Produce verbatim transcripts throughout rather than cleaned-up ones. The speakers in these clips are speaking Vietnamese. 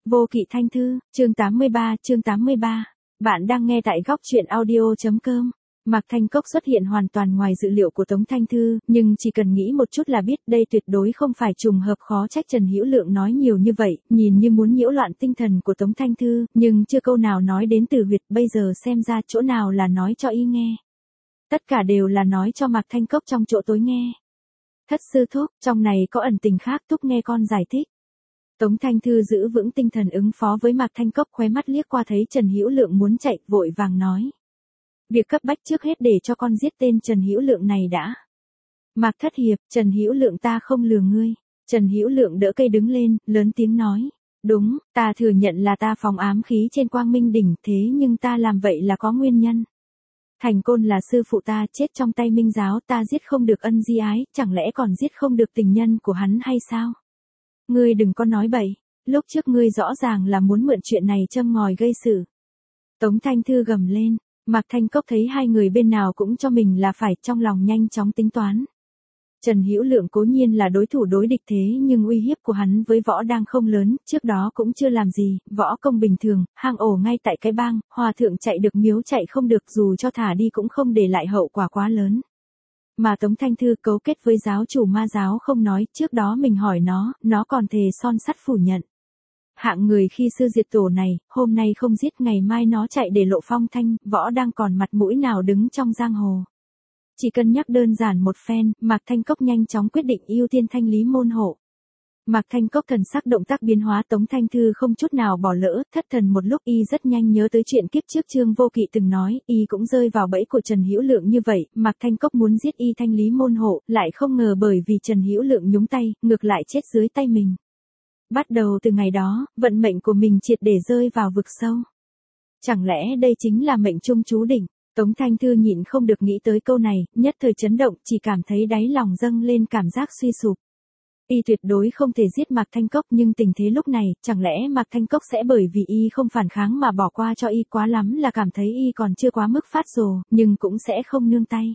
Vô Kỵ Thanh Thư, chương tám mươi ba, chương tám mươi ba. Bạn đang nghe tại góc truyện audio.com. Mạc Thanh Cốc xuất hiện hoàn toàn ngoài dự liệu của Tống Thanh Thư, nhưng chỉ cần nghĩ một chút là biết đây tuyệt đối không phải trùng hợp, khó trách Trần Hữu Lượng nói nhiều như vậy, nhìn như muốn nhiễu loạn tinh thần của Tống Thanh Thư, nhưng chưa câu nào nói đến Từ Huyệt, bây giờ xem ra chỗ nào là nói cho y nghe. Tất cả đều là nói cho Mạc Thanh Cốc trong chỗ tối nghe. Thất sư thúc, trong này có ẩn tình khác, thúc nghe con giải thích. Tống Thanh Thư giữ vững tinh thần ứng phó với Mạc Thanh Cốc, khóe mắt liếc qua thấy Trần Hữu Lượng muốn chạy, vội vàng nói. Việc cấp bách trước hết để cho con giết tên Trần Hữu Lượng này đã. Mạc Thất Hiệp, Trần Hữu Lượng ta không lừa ngươi. Trần Hữu Lượng đỡ cây đứng lên, lớn tiếng nói. Đúng, ta thừa nhận là ta phóng ám khí trên Quang Minh đỉnh, thế nhưng ta làm vậy là có nguyên nhân. Thành Côn là sư phụ ta, chết trong tay Minh giáo, ta giết không được ân di ái, chẳng lẽ còn giết không được tình nhân của hắn hay sao? Ngươi đừng có nói bậy, lúc trước ngươi rõ ràng là muốn mượn chuyện này châm ngòi gây sự. Tống Thanh Thư gầm lên, Mạc Thanh Cốc thấy hai người bên nào cũng cho mình là phải, trong lòng nhanh chóng tính toán. Trần Hữu Lượng cố nhiên là đối thủ đối địch, thế nhưng uy hiếp của hắn với võ đang không lớn, trước đó cũng chưa làm gì, võ công bình thường, hang ổ ngay tại cái bang, hòa thượng chạy được miếu chạy không được, dù cho thả đi cũng không để lại hậu quả quá lớn. Mà Tống Thanh Thư cấu kết với giáo chủ ma giáo không nói, trước đó mình hỏi nó, nó còn thề son sắt phủ nhận. Hạng người khi sư diệt tổ này, hôm nay không giết ngày mai nó chạy để lộ phong thanh, võ đang còn mặt mũi nào đứng trong giang hồ. Chỉ cân nhắc đơn giản một phen, Mạc Thanh Cốc nhanh chóng quyết định ưu tiên thanh lý môn hộ. Mạc Thanh Cốc thần sắc động tác biến hóa, Tống Thanh Thư không chút nào bỏ lỡ, thất thần một lúc y rất nhanh nhớ tới chuyện kiếp trước Trương Vô Kỵ từng nói, y cũng rơi vào bẫy của Trần Hữu Lượng như vậy, Mạc Thanh Cốc muốn giết y thanh lý môn hộ, lại không ngờ bởi vì Trần Hữu Lượng nhúng tay, ngược lại chết dưới tay mình. Bắt đầu từ ngày đó, vận mệnh của mình triệt để rơi vào vực sâu. Chẳng lẽ đây chính là mệnh trung chú định? Tống Thanh Thư nhịn không được nghĩ tới câu này, nhất thời chấn động, chỉ cảm thấy đáy lòng dâng lên cảm giác suy sụp. Y tuyệt đối không thể giết Mạc Thanh Cốc, nhưng tình thế lúc này, chẳng lẽ Mạc Thanh Cốc sẽ bởi vì y không phản kháng mà bỏ qua cho y, quá lắm là cảm thấy y còn chưa quá mức phát rồ, nhưng cũng sẽ không nương tay.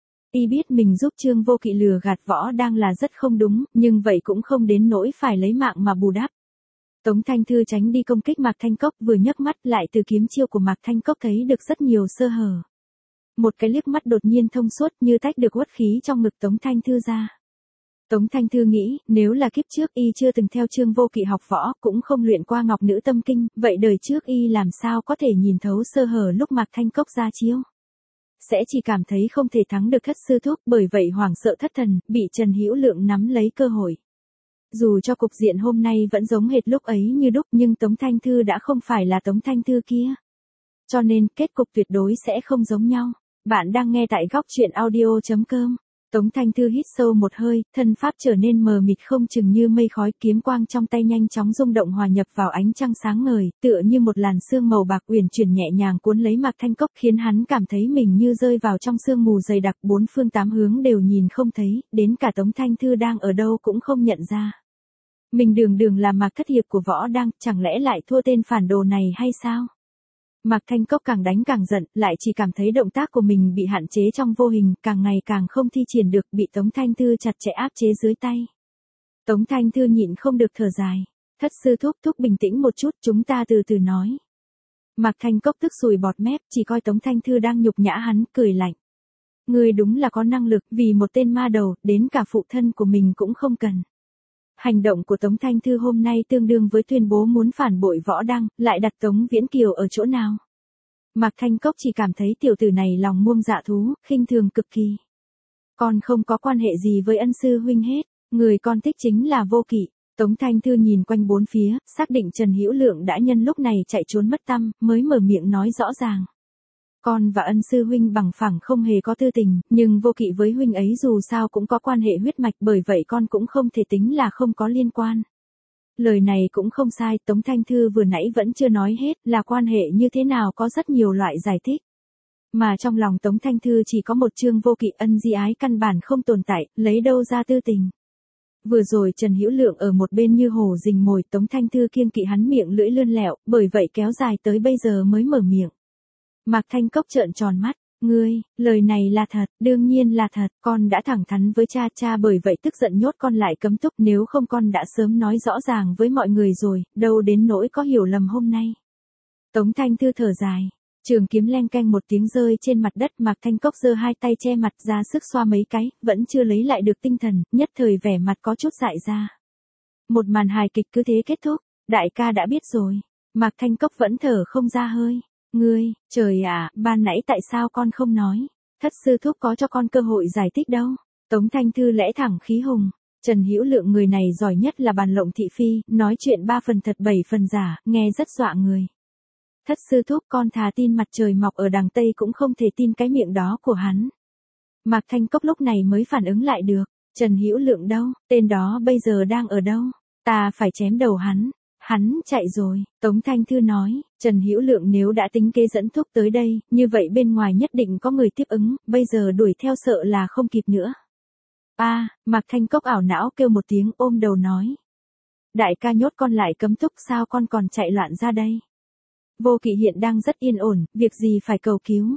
Y biết mình giúp Trương Vô Kỵ lừa gạt võ đang là rất không đúng, nhưng vậy cũng không đến nỗi phải lấy mạng mà bù đắp. Tống Thanh Thư tránh đi công kích Mạc Thanh Cốc, vừa nhấc mắt lại từ kiếm chiêu của Mạc Thanh Cốc thấy được rất nhiều sơ hở. Một cái liếc mắt đột nhiên thông suốt, như tách được uất khí trong ngực Tống Thanh Thư ra. Tống Thanh Thư nghĩ, nếu là kiếp trước y chưa từng theo Trương Vô Kỵ học võ, cũng không luyện qua Ngọc Nữ Tâm Kinh, vậy đời trước y làm sao có thể nhìn thấu sơ hở lúc Mạc Thanh Cốc ra chiêu. Sẽ chỉ cảm thấy không thể thắng được thất sư thúc, bởi vậy hoảng sợ thất thần, bị Trần Hữu Lượng nắm lấy cơ hội. Dù cho cục diện hôm nay vẫn giống hệt lúc ấy như đúc, nhưng Tống Thanh Thư đã không phải là Tống Thanh Thư kia. Cho nên, kết cục tuyệt đối sẽ không giống nhau. Bạn đang nghe tại góc truyện audio.com. Tống Thanh Thư hít sâu một hơi, thân pháp trở nên mờ mịt không chừng như mây khói, kiếm quang trong tay nhanh chóng rung động hòa nhập vào ánh trăng sáng ngời, tựa như một làn sương màu bạc uyển chuyển nhẹ nhàng cuốn lấy Mạc Thanh Cốc, khiến hắn cảm thấy mình như rơi vào trong sương mù dày đặc, bốn phương tám hướng đều nhìn không thấy, đến cả Tống Thanh Thư đang ở đâu cũng không nhận ra. Mình đường đường là Mạc Thất Hiệp của võ đang, chẳng lẽ lại thua tên phản đồ này hay sao? Mạc Thanh Cốc càng đánh càng giận, lại chỉ cảm thấy động tác của mình bị hạn chế trong vô hình, càng ngày càng không thi triển được, bị Tống Thanh Thư chặt chẽ áp chế dưới tay. Tống Thanh Thư nhịn không được thở dài. Thất sư thúc, thúc bình tĩnh một chút, chúng ta từ từ nói. Mạc Thanh Cốc tức sùi bọt mép, chỉ coi Tống Thanh Thư đang nhục nhã hắn, cười lạnh. Ngươi đúng là có năng lực, vì một tên ma đầu, đến cả phụ thân của mình cũng không cần. Hành động của Tống Thanh Thư hôm nay tương đương với tuyên bố muốn phản bội võ đăng, lại đặt Tống Viễn Kiều ở chỗ nào? Mạc Thanh Cốc chỉ cảm thấy tiểu tử này lòng muông dạ thú, khinh thường cực kỳ. Con không có quan hệ gì với ân sư huynh hết, người con thích chính là Vô Kỵ. Tống Thanh Thư nhìn quanh bốn phía, xác định Trần Hữu Lượng đã nhân lúc này chạy trốn mất tăm, mới mở miệng nói rõ ràng. Con và ân sư huynh bằng phẳng không hề có tư tình, nhưng Vô Kỵ với huynh ấy dù sao cũng có quan hệ huyết mạch, bởi vậy con cũng không thể tính là không có liên quan. Lời này cũng không sai, Tống Thanh Thư vừa nãy vẫn chưa nói hết, là quan hệ như thế nào có rất nhiều loại giải thích. Mà trong lòng Tống Thanh Thư chỉ có một Trương Vô Kỵ, ân di ái căn bản không tồn tại, lấy đâu ra tư tình. Vừa rồi Trần Hữu Lượng ở một bên như hổ rình mồi, Tống Thanh Thư kiêng kỵ hắn miệng lưỡi lươn lẹo, bởi vậy kéo dài tới bây giờ mới mở miệng. Mạc Thanh Cốc trợn tròn mắt, Ngươi, lời này là thật, đương nhiên là thật, con đã thẳng thắn với cha, cha bởi vậy tức giận nhốt con lại cấm túc, nếu không con đã sớm nói rõ ràng với mọi người rồi, đâu đến nỗi có hiểu lầm hôm nay. Tống Thanh Thư thở dài, trường kiếm leng keng một tiếng rơi trên mặt đất, Mạc Thanh Cốc giơ hai tay che mặt ra sức xoa mấy cái, vẫn chưa lấy lại được tinh thần, nhất thời vẻ mặt có chút dại ra. Một màn hài kịch cứ thế kết thúc, đại ca đã biết rồi, Mạc Thanh Cốc vẫn thở không ra hơi. Ngươi, trời ạ, ban nãy tại sao con không nói? Thất sư thúc có cho con cơ hội giải thích đâu. Tống Thanh Thư lẽ thẳng khí hùng. Trần Hữu Lượng người này giỏi nhất là bàn lộng thị phi, nói chuyện ba phần thật bảy phần giả, nghe rất dọa người. Thất sư thúc con thà tin mặt trời mọc ở đằng Tây cũng không thể tin cái miệng đó của hắn. Mạc Thanh Cốc lúc này mới phản ứng lại được. Trần Hữu Lượng đâu, tên đó bây giờ đang ở đâu? Ta phải chém đầu hắn. Hắn chạy rồi, Tống Thanh Thư nói, Trần Hữu Lượng nếu đã tính kế dẫn thúc tới đây, như vậy bên ngoài nhất định có người tiếp ứng, bây giờ đuổi theo sợ là không kịp nữa. A, à, Mạc Thanh Cốc ảo não kêu một tiếng ôm đầu nói. Đại ca nhốt con lại cấm túc sao con còn chạy loạn ra đây? Vô Kỵ hiện đang rất yên ổn, việc gì phải cầu cứu.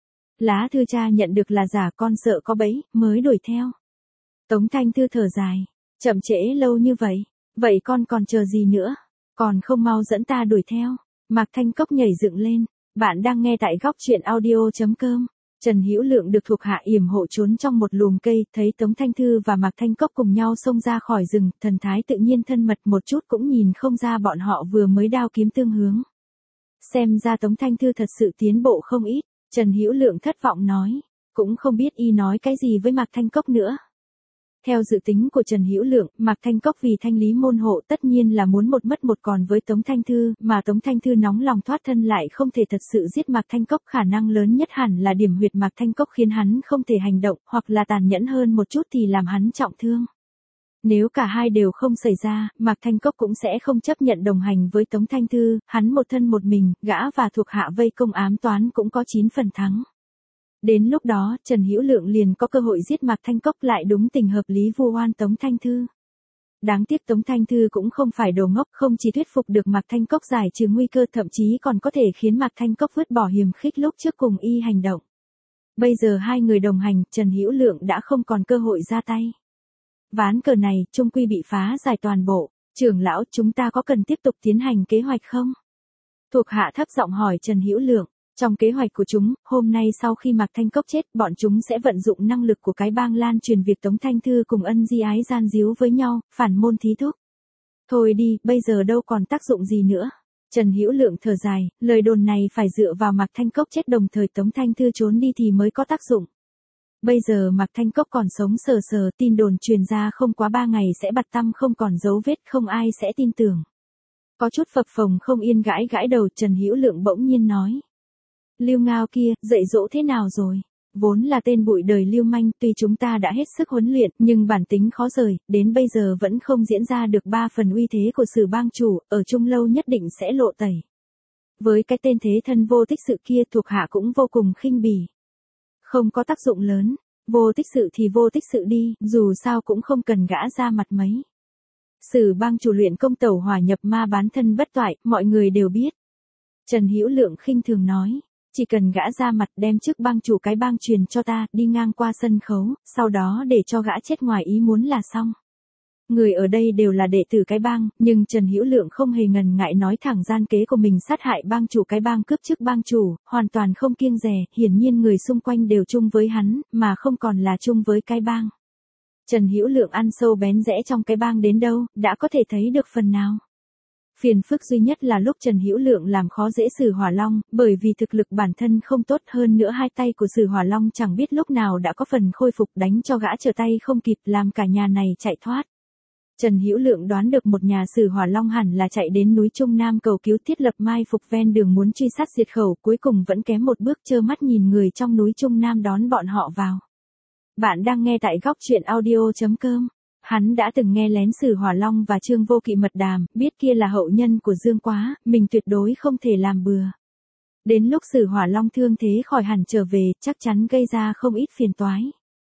Lá thư cha nhận được là giả, con sợ có bẫy, mới đuổi theo. Tống Thanh Thư thở dài, chậm trễ lâu như vậy, vậy con còn chờ gì nữa? Còn không mau dẫn ta đuổi theo. Mạc Thanh Cốc nhảy dựng lên. Bạn đang nghe tại góc truyện audio chấm com. Trần Hữu Lượng được thuộc hạ yểm hộ trốn trong một lùm cây, thấy Tống Thanh Thư và Mạc Thanh Cốc cùng nhau xông ra khỏi rừng, thần thái tự nhiên thân mật, một chút cũng nhìn không ra bọn họ vừa mới đao kiếm tương hướng. Xem ra Tống Thanh Thư thật sự tiến bộ không ít, Trần Hữu Lượng thất vọng nói, cũng không biết y nói cái gì với Mạc Thanh Cốc nữa. Theo dự tính của Trần Hữu Lượng, Mạc Thanh Cốc vì thanh lý môn hộ tất nhiên là muốn một mất một còn với Tống Thanh Thư, mà Tống Thanh Thư nóng lòng thoát thân lại không thể thật sự giết Mạc Thanh Cốc, khả năng lớn nhất hẳn là điểm huyệt Mạc Thanh Cốc khiến hắn không thể hành động, hoặc là tàn nhẫn hơn một chút thì làm hắn trọng thương. Nếu cả hai đều không xảy ra, Mạc Thanh Cốc cũng sẽ không chấp nhận đồng hành với Tống Thanh Thư, hắn một thân một mình, gã và thuộc hạ vây công ám toán cũng có chín phần thắng. Đến lúc đó, Trần Hữu Lượng liền có cơ hội giết Mạc Thanh Cốc, lại đúng tình hợp lý vu oan Tống Thanh Thư. Đáng tiếc Tống Thanh Thư cũng không phải đồ ngốc, không chỉ thuyết phục được Mạc Thanh Cốc giải trừ nguy cơ, thậm chí còn có thể khiến Mạc Thanh Cốc vứt bỏ hiềm khích lúc trước cùng y hành động. Bây giờ hai người đồng hành, Trần Hữu Lượng đã không còn cơ hội ra tay. Ván cờ này, chung quy bị phá giải toàn bộ. Trưởng lão, chúng ta có cần tiếp tục tiến hành kế hoạch không? Thuộc hạ thấp giọng hỏi Trần Hữu Lượng. Trong kế hoạch của chúng, hôm nay sau khi Mạc Thanh Cốc chết, bọn chúng sẽ vận dụng năng lực của cái bang lan truyền việc Tống Thanh Thư cùng Ân Di Ái gian díu với nhau, phản môn thí thúc. Thôi đi, bây giờ đâu còn tác dụng gì nữa. Trần Hữu Lượng thở dài, lời đồn này phải dựa vào Mạc Thanh Cốc chết đồng thời Tống Thanh Thư trốn đi thì mới có tác dụng. Bây giờ Mạc Thanh Cốc còn sống sờ sờ, tin đồn truyền ra không quá ba ngày sẽ bặt tăm không còn dấu vết, không ai sẽ tin tưởng. Có chút phập phồng không yên gãi gãi đầu, Trần Hữu Lượng bỗng nhiên nói. Lưu Ngao kia, dạy dỗ thế nào rồi? Vốn là tên bụi đời lưu manh, tuy chúng ta đã hết sức huấn luyện, nhưng bản tính khó rời, đến bây giờ vẫn không diễn ra được ba phần uy thế của Sử bang chủ, ở chung lâu nhất định sẽ lộ tẩy. Với cái tên thế thân Vô Tích Sự kia, thuộc hạ cũng vô cùng khinh bỉ. Không có tác dụng lớn, vô tích sự thì vô tích sự đi, dù sao cũng không cần gã ra mặt mấy. Sử bang chủ luyện công tẩu hỏa nhập ma bán thân bất toại, mọi người đều biết. Trần Hữu Lượng khinh thường nói. Chỉ cần gã ra mặt đem trước bang chủ cái bang truyền cho ta, đi ngang qua sân khấu, sau đó để cho gã chết ngoài ý muốn là xong. Người ở đây đều là đệ tử cái bang, nhưng Trần Hữu Lượng không hề ngần ngại nói thẳng gian kế của mình sát hại bang chủ cái bang, cướp chức bang chủ, hoàn toàn không kiêng dè, hiển nhiên người xung quanh đều chung với hắn, mà không còn là chung với cái bang. Trần Hữu Lượng ăn sâu bén rẽ trong cái bang đến đâu, đã có thể thấy được phần nào. Phiền phức duy nhất là lúc Trần Hữu Lượng làm khó dễ Sử Hỏa Long, bởi vì thực lực bản thân không tốt, hơn nữa hai tay của Sử Hỏa Long chẳng biết lúc nào đã có phần khôi phục, đánh cho gã trở tay không kịp, làm cả nhà này chạy thoát. Trần Hữu Lượng đoán được một nhà Sử Hỏa Long hẳn là chạy đến núi Trung Nam cầu cứu, thiết lập mai phục ven đường muốn truy sát diệt khẩu, cuối cùng vẫn kém một bước, trơ mắt nhìn người trong núi Trung Nam đón bọn họ vào. Bạn đang nghe tại góc truyện audio chấm com. Hắn đã từng nghe lén Sử Hỏa Long và Trương Vô Kỵ mật đàm, biết kia là hậu nhân của Dương Quá, mình tuyệt đối không thể làm bừa. Đến lúc Sử Hỏa Long thương thế khỏi hẳn trở về, chắc chắn gây ra không ít phiền toái.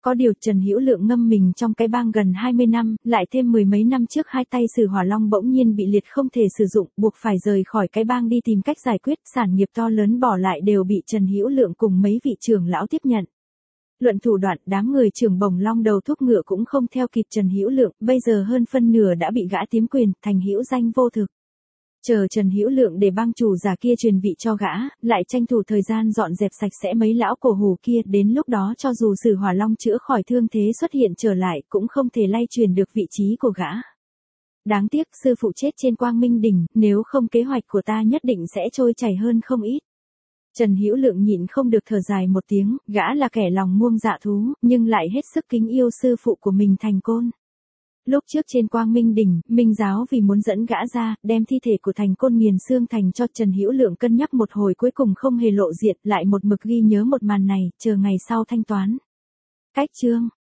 Có điều Trần Hữu Lượng ngâm mình trong cái bang gần hai mươi năm, lại thêm mười mấy năm trước hai tay Sử Hỏa Long bỗng nhiên bị liệt không thể sử dụng, buộc phải rời khỏi cái bang đi tìm cách giải quyết, sản nghiệp to lớn bỏ lại đều bị Trần Hữu Lượng cùng mấy vị trưởng lão tiếp nhận. Luận thủ đoạn, đám người trưởng Bồng Long đầu thúc ngựa cũng không theo kịp Trần Hữu Lượng, bây giờ hơn phân nửa đã bị gã tiếm quyền, thành hữu danh vô thực. Chờ Trần Hữu Lượng để bang chủ già kia truyền vị cho gã, lại tranh thủ thời gian dọn dẹp sạch sẽ mấy lão cổ hủ kia, đến lúc đó cho dù Sử Hỏa Long chữa khỏi thương thế xuất hiện trở lại, cũng không thể lay truyền được vị trí của gã. Đáng tiếc sư phụ chết trên Quang Minh Đỉnh, nếu không kế hoạch của ta nhất định sẽ trôi chảy hơn không ít. Trần Hữu Lượng nhịn không được thở dài một tiếng, gã là kẻ lòng muông dạ thú, nhưng lại hết sức kính yêu sư phụ của mình Thành Côn. Lúc trước trên Quang Minh Đỉnh, Minh Giáo vì muốn dẫn gã ra, đem thi thể của Thành Côn nghiền xương thành cho Trần Hữu Lượng cân nhắc một hồi cuối cùng không hề lộ diện, lại một mực ghi nhớ một màn này, chờ ngày sau thanh toán. Cách chương